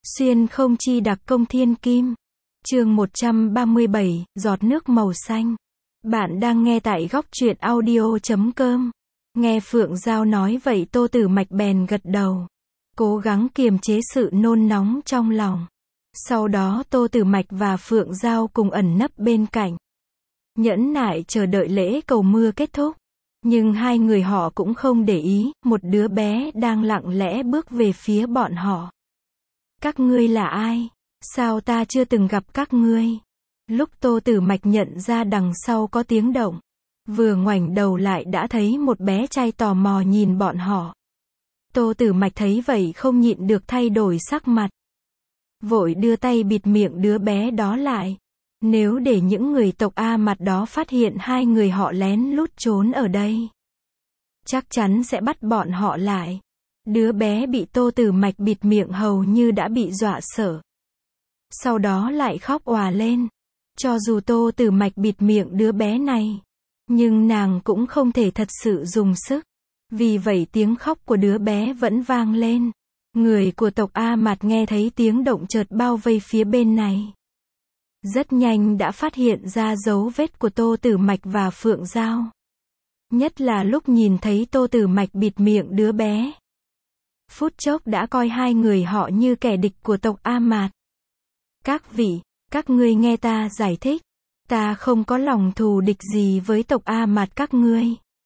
Xuyên không chi đặc công thiên kim. Chương 137, giọt nước màu xanh. Bạn đang nghe tại góc truyện audio.com. Nghe Phượng Giao nói vậy Tô Tử Mạch bèn gật đầu, cố gắng kiềm chế sự nôn nóng trong lòng. Sau đó Tô Tử Mạch và Phượng Giao cùng ẩn nấp bên cạnh, nhẫn nại chờ đợi lễ cầu mưa kết thúc. Nhưng hai người họ cũng không để ý, một đứa bé đang lặng lẽ bước về phía bọn họ. Các ngươi là ai? Sao ta chưa từng gặp các ngươi? Lúc Tô Tử Mạch nhận ra đằng sau có tiếng động, vừa ngoảnh đầu lại đã thấy một bé trai tò mò nhìn bọn họ. Tô Tử Mạch thấy vậy không nhịn được thay đổi sắc mặt, vội đưa tay bịt miệng đứa bé đó lại. Nếu để những người tộc A Mạt đó phát hiện hai người họ lén lút trốn ở đây, chắc chắn sẽ bắt bọn họ lại. Đứa bé bị Tô Tử Mạch bịt miệng hầu như đã bị dọa sợ, sau đó lại khóc òa lên. Cho dù Tô Tử Mạch bịt miệng đứa bé này, nhưng nàng cũng không thể thật sự dùng sức. Vì vậy tiếng khóc của đứa bé vẫn vang lên. Người của tộc A Mạt nghe thấy tiếng động chợt bao vây phía bên này, rất nhanh đã phát hiện ra dấu vết của Tô Tử Mạch và Phượng Giao. Nhất là lúc nhìn thấy Tô Tử Mạch bịt miệng đứa bé, phút chốc đã coi hai người họ như kẻ địch của tộc A Mạt. Các vị, các ngươi nghe ta giải thích. Ta không có lòng thù địch gì với tộc A Mạt các ngươi.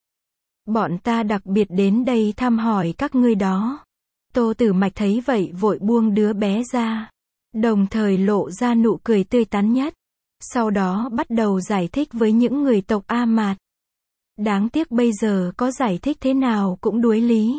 Bọn ta đặc biệt đến đây thăm hỏi các ngươi đó. Tô Tử Mạch thấy vậy vội buông đứa bé ra, đồng thời lộ ra nụ cười tươi tắn nhất. Sau đó bắt đầu giải thích với những người tộc A Mạt. Đáng tiếc bây giờ có giải thích thế nào cũng đuối lý.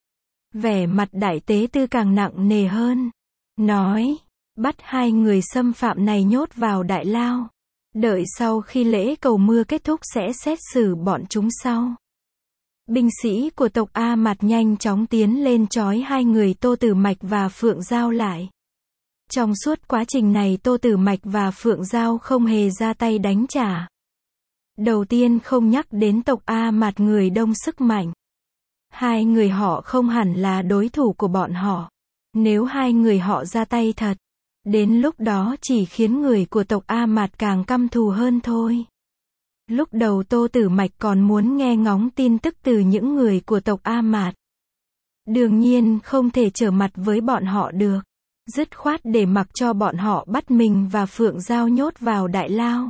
Vẻ mặt đại tế tư càng nặng nề hơn, nói, bắt hai người xâm phạm này nhốt vào đại lao. Đợi sau khi lễ cầu mưa kết thúc sẽ xét xử bọn chúng sau. Binh sĩ của tộc A Mạt nhanh chóng tiến lên trói hai người Tô Tử Mạch và Phượng Giao lại. Trong suốt quá trình này Tô Tử Mạch và Phượng Giao không hề ra tay đánh trả. Đầu tiên không nhắc đến tộc A Mạt người đông sức mạnh. Hai người họ không hẳn là đối thủ của bọn họ. Nếu hai người họ ra tay thật, đến lúc đó chỉ khiến người của tộc A Mạt càng căm thù hơn thôi. Lúc đầu Tô Tử Mạch còn muốn nghe ngóng tin tức từ những người của tộc A Mạt. Đương nhiên không thể trở mặt với bọn họ được. Dứt khoát để mặc cho bọn họ bắt mình và Phượng Giao nhốt vào đại lao.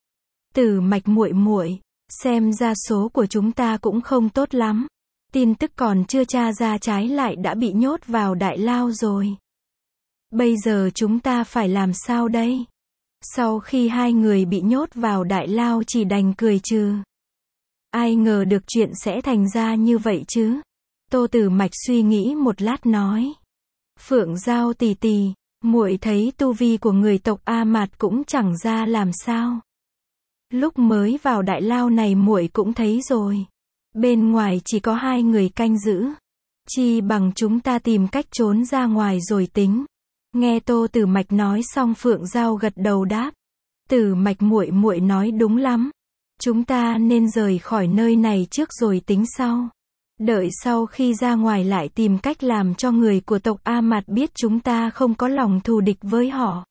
Tử Mạch muội muội, xem ra số của chúng ta cũng không tốt lắm. Tin tức còn chưa tra ra trái lại đã bị nhốt vào đại lao rồi. Bây giờ chúng ta phải làm sao đây? Sau khi hai người bị nhốt vào đại lao chỉ đành cười trừ. Ai ngờ được chuyện sẽ thành ra như vậy chứ? Tô Tử Mạch suy nghĩ một lát nói. Phượng Giao tỷ tỷ, muội thấy tu vi của người tộc A Mạt cũng chẳng ra làm sao. Lúc mới vào đại lao này muội cũng thấy rồi. Bên ngoài chỉ có hai người canh giữ. Chi bằng chúng ta tìm cách trốn ra ngoài rồi tính. Nghe Tô Tử Mạch nói xong Phượng Giao gật đầu đáp. Tử Mạch muội muội nói đúng lắm. Chúng ta nên rời khỏi nơi này trước rồi tính sau. Đợi sau khi ra ngoài lại tìm cách làm cho người của tộc A Mạt biết chúng ta không có lòng thù địch với họ.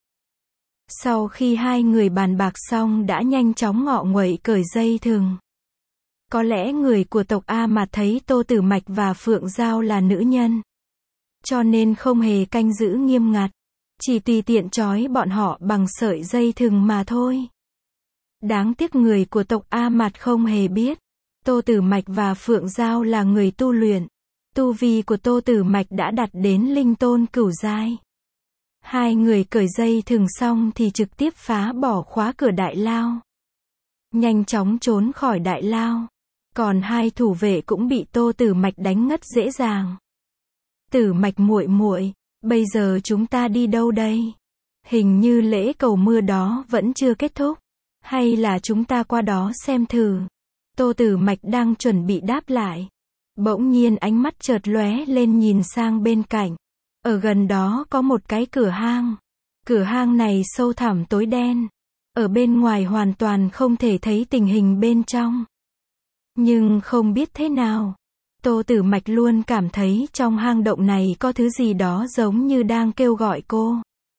Sau khi hai người bàn bạc xong đã nhanh chóng ngọ nguậy cởi dây thừng. Có lẽ người của tộc A Mạt thấy Tô Tử Mạch và Phượng Giao là nữ nhân, cho nên không hề canh giữ nghiêm ngặt, chỉ tùy tiện trói bọn họ bằng sợi dây thừng mà thôi. Đáng tiếc người của tộc A Mạt không hề biết, Tô Tử Mạch và Phượng Giao là người tu luyện. Tu vi của Tô Tử Mạch đã đạt đến linh tôn cửu giai. Hai người cởi dây thừng xong thì trực tiếp phá bỏ khóa cửa đại lao, nhanh chóng trốn khỏi đại lao. Còn hai thủ vệ cũng bị Tô Tử Mạch đánh ngất dễ dàng. Tử Mạch muội muội, bây giờ chúng ta đi đâu đây? Hình như lễ cầu mưa đó vẫn chưa kết thúc. Hay là chúng ta qua đó xem thử? Tô Tử Mạch đang chuẩn bị đáp lại. Bỗng nhiên ánh mắt chợt lóe lên nhìn sang bên cạnh. Ở gần đó có một cái cửa hang. Cửa hang này sâu thẳm tối đen. Ở bên ngoài hoàn toàn không thể thấy tình hình bên trong. Nhưng không biết thế nào, Tô Tử Mạch luôn cảm thấy trong hang động này có thứ gì đó giống như đang kêu gọi cô.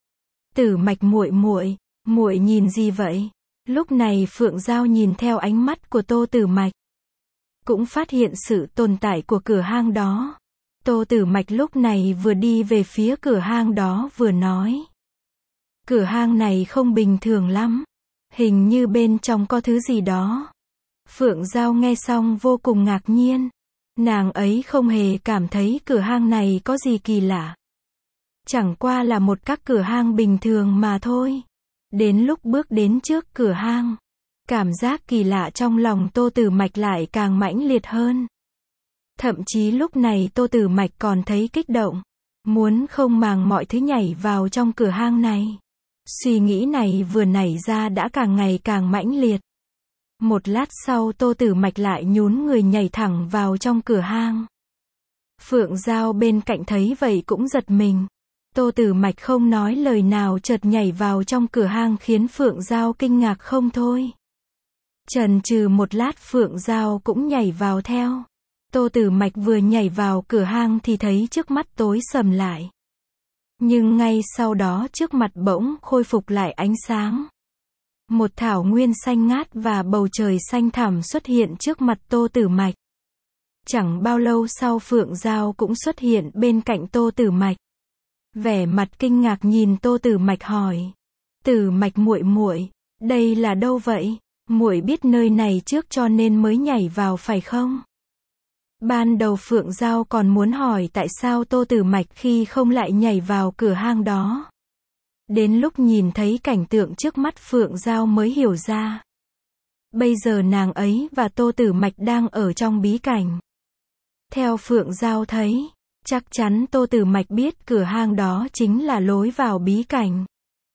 Tử Mạch muội muội, muội nhìn gì vậy? Lúc này Phượng Giao nhìn theo ánh mắt của Tô Tử Mạch, cũng phát hiện sự tồn tại của cửa hang đó. Tô Tử Mạch lúc này vừa đi về phía cửa hang đó vừa nói. Cửa hang này không bình thường lắm. Hình như bên trong có thứ gì đó. Phượng Giao nghe xong vô cùng ngạc nhiên. Nàng ấy không hề cảm thấy cửa hang này có gì kỳ lạ. Chẳng qua là một các cửa hang bình thường mà thôi. Đến lúc bước đến trước cửa hang, cảm giác kỳ lạ trong lòng Tô Tử Mạch lại càng mãnh liệt hơn. Thậm chí lúc này Tô Tử Mạch còn thấy kích động, muốn không màng mọi thứ nhảy vào trong cửa hang này. Suy nghĩ này vừa nảy ra đã càng ngày càng mãnh liệt. Một lát sau Tô Tử Mạch lại nhún người nhảy thẳng vào trong cửa hang. Phượng Giao bên cạnh thấy vậy cũng giật mình. Tô Tử Mạch không nói lời nào chợt nhảy vào trong cửa hang khiến Phượng Giao kinh ngạc không thôi. Chần chừ một lát Phượng Giao cũng nhảy vào theo. Tô Tử Mạch vừa nhảy vào cửa hang thì thấy trước mắt tối sầm lại. Nhưng ngay sau đó trước mặt bỗng khôi phục lại ánh sáng. Một thảo nguyên xanh ngát và bầu trời xanh thẳm xuất hiện trước mặt Tô Tử Mạch. Chẳng bao lâu sau Phượng Giao cũng xuất hiện bên cạnh Tô Tử Mạch. Vẻ mặt kinh ngạc nhìn Tô Tử Mạch hỏi. Tử Mạch muội muội, đây là đâu vậy? Muội biết nơi này trước cho nên mới nhảy vào phải không? Ban đầu Phượng Giao còn muốn hỏi tại sao Tô Tử Mạch khi không lại nhảy vào cửa hang đó. Đến lúc nhìn thấy cảnh tượng trước mắt Phượng Giao mới hiểu ra. Bây giờ nàng ấy và Tô Tử Mạch đang ở trong bí cảnh. Theo Phượng Giao thấy, chắc chắn Tô Tử Mạch biết cửa hang đó chính là lối vào bí cảnh.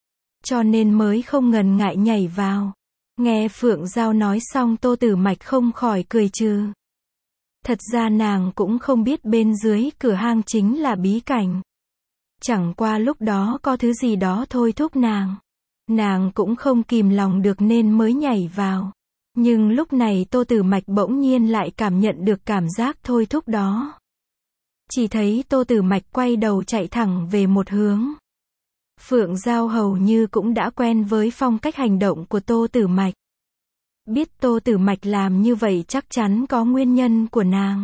Cho nên mới không ngần ngại nhảy vào. Nghe Phượng Giao nói xong Tô Tử Mạch không khỏi cười trừ. Thật ra nàng cũng không biết bên dưới cửa hang chính là bí cảnh. Chẳng qua lúc đó có thứ gì đó thôi thúc nàng. Nàng cũng không kìm lòng được nên mới nhảy vào. Nhưng lúc này Tô Tử Mạch bỗng nhiên lại cảm nhận được cảm giác thôi thúc đó. Chỉ thấy Tô Tử Mạch quay đầu chạy thẳng về một hướng. Phượng Giao hầu như cũng đã quen với phong cách hành động của Tô Tử Mạch. Biết Tô Tử Mạch làm như vậy chắc chắn có nguyên nhân của nàng.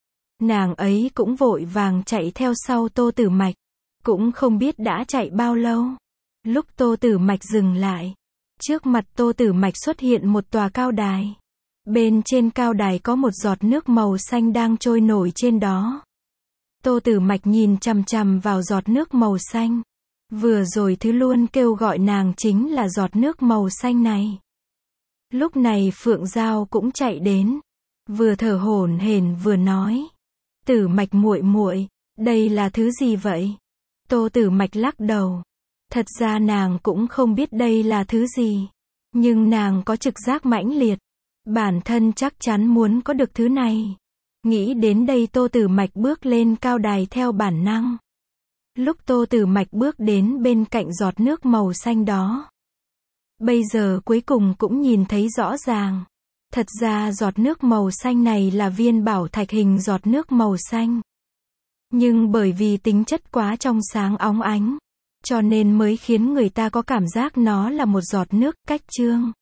Nàng ấy cũng vội vàng chạy theo sau Tô Tử Mạch. Cũng không biết đã chạy bao lâu. Lúc Tô Tử Mạch dừng lại, trước mặt Tô Tử Mạch xuất hiện một tòa cao đài. Bên trên cao đài có một giọt nước màu xanh đang trôi nổi trên đó. Tô Tử Mạch nhìn chằm chằm vào giọt nước màu xanh. Vừa rồi thứ luôn kêu gọi nàng chính là giọt nước màu xanh này. Lúc này Phượng Giao cũng chạy đến, vừa thở hổn hển vừa nói: "Tử Mạch muội muội, đây là thứ gì vậy?" Tô Tử Mạch lắc đầu. Thật ra nàng cũng không biết đây là thứ gì, nhưng nàng có trực giác mãnh liệt, bản thân chắc chắn muốn có được thứ này. Nghĩ đến đây Tô Tử Mạch bước lên cao đài theo bản năng. Lúc Tô Tử Mạch bước đến bên cạnh giọt nước màu xanh đó, bây giờ cuối cùng cũng nhìn thấy rõ ràng. Thật ra giọt nước màu xanh này là viên bảo thạch hình giọt nước màu xanh. Nhưng bởi vì tính chất quá trong sáng óng ánh, cho nên mới khiến người ta có cảm giác nó là một giọt nước cách trương.